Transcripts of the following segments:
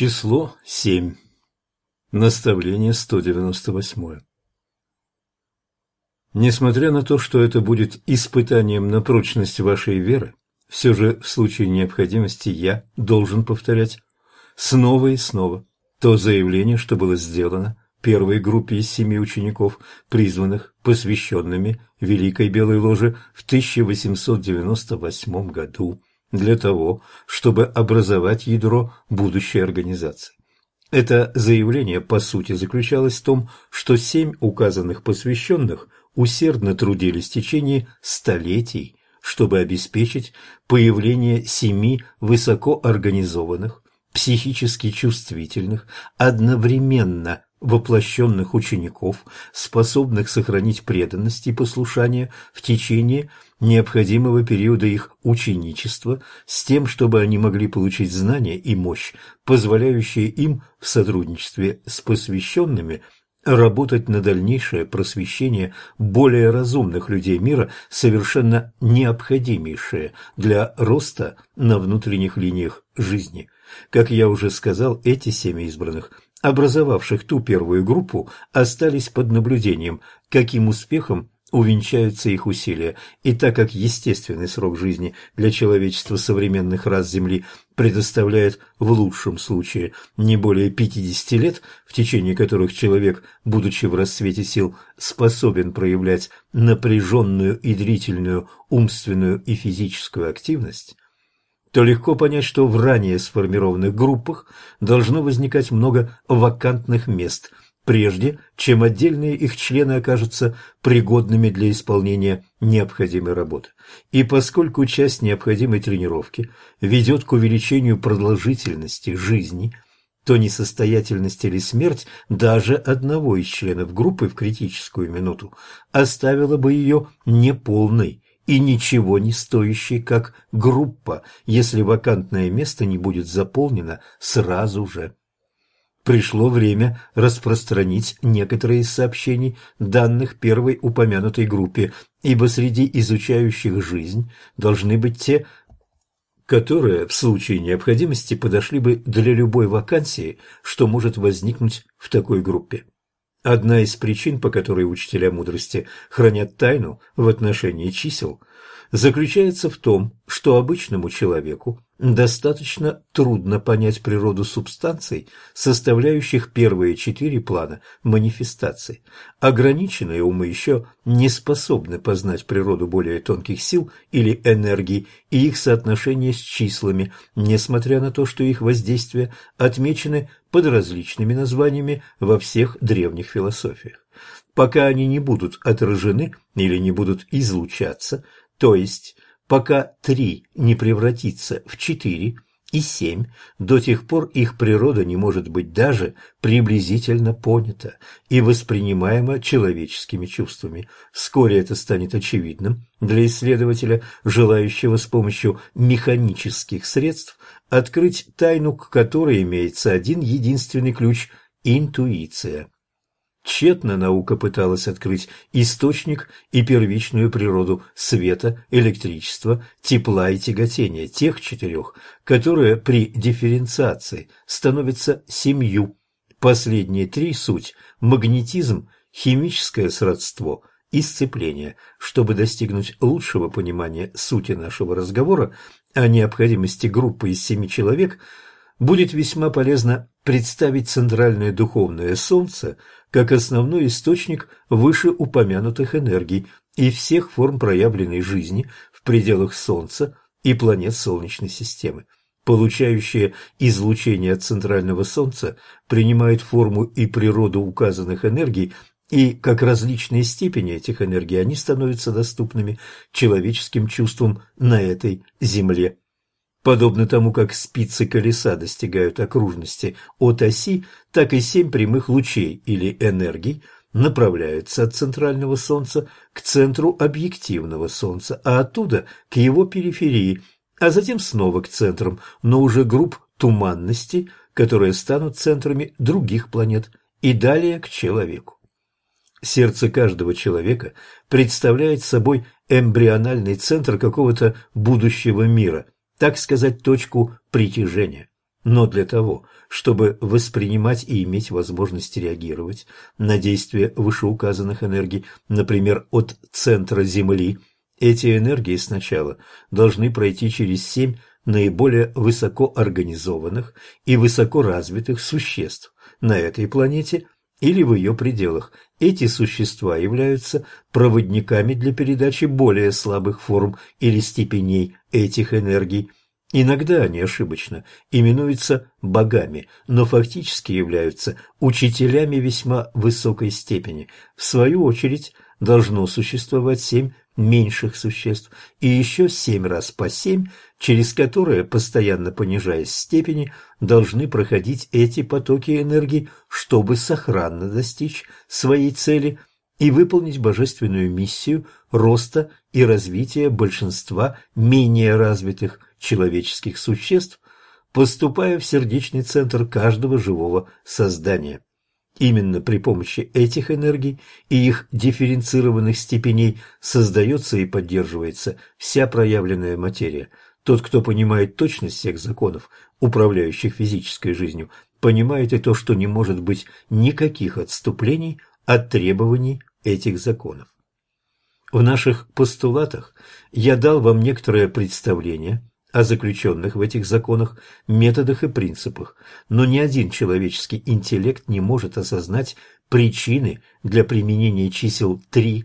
Число 7. Наставление 198. Несмотря на то, что это будет испытанием на прочность вашей веры, все же в случае необходимости я должен повторять снова и снова то заявление, что было сделано первой группе из 7 учеников, призванных посвященными Великой Белой Ложе в 1898 году для того, чтобы образовать ядро будущей организации. Это заявление, по сути, заключалось в том, что 7 указанных посвященных усердно трудились в течение столетий, чтобы обеспечить появление 7 высокоорганизованных, психически чувствительных, одновременно воплощенных учеников, способных сохранить преданность и послушание в течение необходимого периода их ученичества, с тем, чтобы они могли получить знания и мощь, позволяющие им в сотрудничестве с посвященными работать на дальнейшее просвещение более разумных людей мира, совершенно необходимейшее для роста на внутренних линиях жизни. Как я уже сказал, эти 7 избранных, образовавших ту первую группу, остались под наблюдением, каким успехом увенчаются их усилия, и так как естественный срок жизни для человечества современных рас Земли предоставляет в лучшем случае не более 50 лет, в течение которых человек, будучи в расцвете сил, способен проявлять напряженную и длительную умственную и физическую активность, то легко понять, что в ранее сформированных группах должно возникать много вакантных мест, прежде чем отдельные их члены окажутся пригодными для исполнения необходимой работы. И поскольку часть необходимой тренировки ведет к увеличению продолжительности жизни, то несостоятельность или смерть даже одного из членов группы в критическую минуту оставила бы ее неполной и ничего не стоящей как группа, если вакантное место не будет заполнено сразу же. Пришло время распространить некоторые из сообщений, данных первой упомянутой группе, ибо среди изучающих жизнь должны быть те, которые в случае необходимости подошли бы для любой вакансии, что может возникнуть в такой группе. Одна из причин, по которой учителя мудрости хранят тайну в отношении чисел, заключается в том, что обычному человеку достаточно трудно понять природу субстанций, составляющих первые 4 плана манифестаций. Ограниченные умы еще не способны познать природу более тонких сил или энергий и их соотношение с числами, несмотря на то, что их воздействия отмечены под различными названиями во всех древних философиях. Пока они не будут отражены или не будут излучаться, то есть пока 3 не превратится в 4 и 7, до тех пор их природа не может быть даже приблизительно понята и воспринимаема человеческими чувствами. Вскоре это станет очевидным для исследователя, желающего с помощью механических средств открыть тайну, к которой имеется один единственный ключ – интуиция. Тщетно наука пыталась открыть источник и первичную природу света, электричества, тепла и тяготения, тех 4, которые при дифференциации становятся 7. Последние 3 – суть, магнетизм, химическое сродство и сцепление. Чтобы достигнуть лучшего понимания сути нашего разговора о необходимости группы из 7 человек, будет весьма полезно представить центральное духовное Солнце как основной источник вышеупомянутых энергий и всех форм проявленной жизни в пределах Солнца и планет Солнечной системы. Получающие излучение от центрального Солнца принимают форму и природу указанных энергий, и как различные степени этих энергий они становятся доступными человеческим чувствам на этой Земле. Подобно тому, как спицы колеса достигают окружности от оси, так и 7 прямых лучей или энергий направляются от центрального Солнца к центру объективного Солнца, а оттуда к его периферии, а затем снова к центрам, но уже групп туманности, которые станут центрами других планет, и далее к человеку. Сердце каждого человека представляет собой эмбриональный центр какого-то будущего мира, так сказать, точку притяжения. Но для того, чтобы воспринимать и иметь возможность реагировать на действия вышеуказанных энергий, например, от центра Земли, эти энергии сначала должны пройти через 7 наиболее высокоорганизованных и высокоразвитых существ на этой планете или в ее пределах. Эти существа являются проводниками для передачи более слабых форм или степеней этих энергий. Иногда они ошибочно именуются богами, но фактически являются учителями весьма высокой степени. В свою очередь, должно существовать 7 меньших существ и еще 7 раз по 7, через которые, постоянно понижаясь в степени, должны проходить эти потоки энергии, чтобы сохранно достичь своей цели и выполнить божественную миссию роста и развития большинства менее развитых человеческих существ, поступая в сердечный центр каждого живого создания. Именно при помощи этих энергий и их дифференцированных степеней создается и поддерживается вся проявленная материя. Тот, кто понимает точность всех законов, управляющих физической жизнью, понимает и то, что не может быть никаких отступлений от требований этих законов. В наших постулатах я дал вам некоторое представление о заключенных в этих законах методах и принципах, но ни один человеческий интеллект не может осознать причины для применения чисел 3,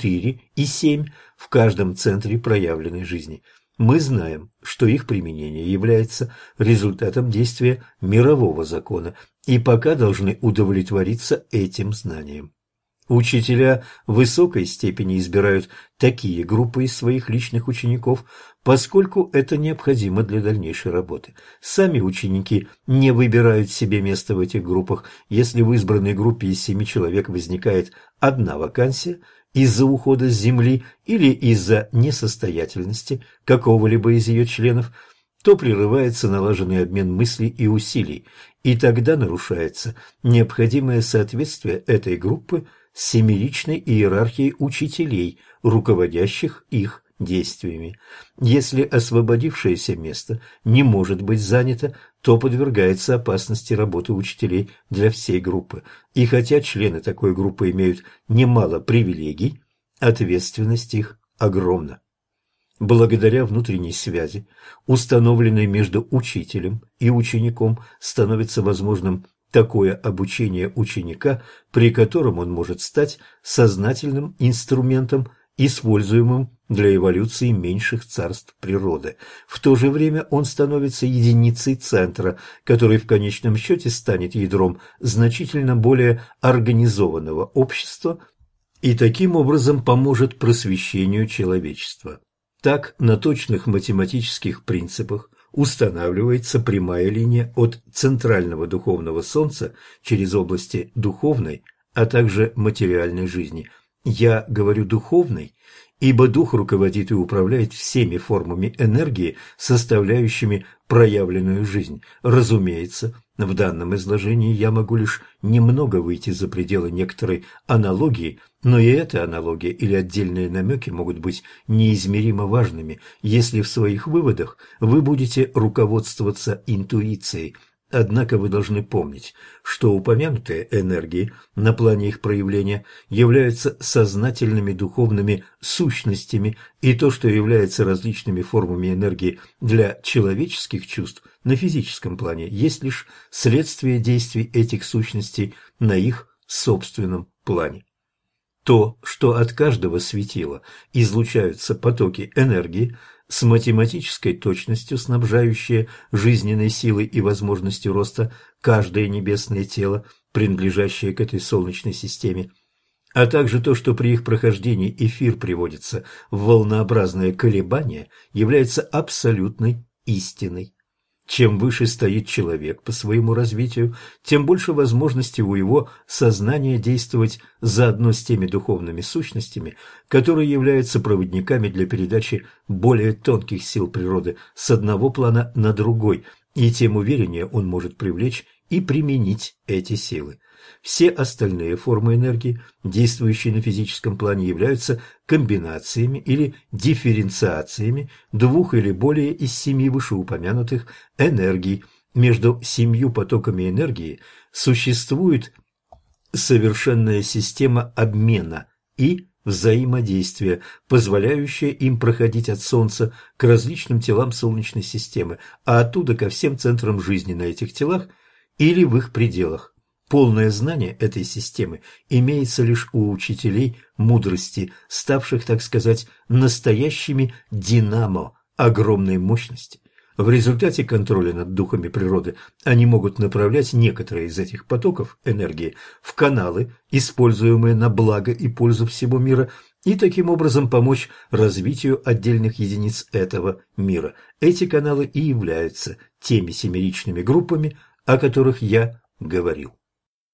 4 и 7 в каждом центре проявленной жизни. Мы знаем, что их применение является результатом действия мирового закона, и пока должны удовлетвориться этим знанием. Учителя в высокой степени избирают такие группы из своих личных учеников, поскольку это необходимо для дальнейшей работы. Сами ученики не выбирают себе место в этих группах. Если в избранной группе из 7 человек возникает одна вакансия из-за ухода с Земли или из-за несостоятельности какого-либо из ее членов, то прерывается налаженный обмен мыслей и усилий, и тогда нарушается необходимое соответствие этой группы с семеричной иерархией учителей, руководящих их действиями. Если освободившееся место не может быть занято, то подвергается опасности работы учителей для всей группы. И хотя члены такой группы имеют немало привилегий, ответственность их огромна. Благодаря внутренней связи, установленной между учителем и учеником, становится возможным такое обучение ученика, при котором он может стать сознательным инструментом, используемым для эволюции меньших царств природы. В то же время он становится единицей центра, который в конечном счете станет ядром значительно более организованного общества и таким образом поможет просвещению человечества. Так, на точных математических принципах устанавливается прямая линия от центрального духовного солнца через области духовной, а также материальной жизни. Я говорю духовной, ибо дух руководит и управляет всеми формами энергии, составляющими проявленную жизнь. Разумеется, в данном изложении я могу лишь немного выйти за пределы некоторой аналогии, но и эта аналогия или отдельные намеки могут быть неизмеримо важными, если в своих выводах вы будете руководствоваться интуицией. Однако вы должны помнить, что упомянутые энергии на плане их проявления являются сознательными духовными сущностями, и то, что является различными формами энергии для человеческих чувств на физическом плане, есть лишь следствие действий этих сущностей на их собственном плане. То, что от каждого светила излучаются потоки энергии, с математической точностью снабжающие жизненной силой и возможностью роста каждое небесное тело, принадлежащее к этой солнечной системе, а также то, что при их прохождении эфир приводится в волнообразное колебание, является абсолютной истиной. Чем выше стоит человек по своему развитию, тем больше возможностей у его сознания действовать заодно с теми духовными сущностями, которые являются проводниками для передачи более тонких сил природы с одного плана на другой, и тем увереннее он может привлечь и применить эти силы. Все остальные формы энергии, действующие на физическом плане, являются комбинациями или дифференциациями двух или более из 7 вышеупомянутых энергий. Между 7 потоками энергии существует совершенная система обмена и взаимодействия, позволяющая им проходить от Солнца к различным телам Солнечной системы, а оттуда ко всем центрам жизни на этих телах или в их пределах. Полное знание этой системы имеется лишь у учителей мудрости, ставших, так сказать, настоящими динамо огромной мощности. В результате контроля над духами природы они могут направлять некоторые из этих потоков энергии в каналы, используемые на благо и пользу всего мира, и таким образом помочь развитию отдельных единиц этого мира. Эти каналы и являются теми семеричными группами, о которых я говорил.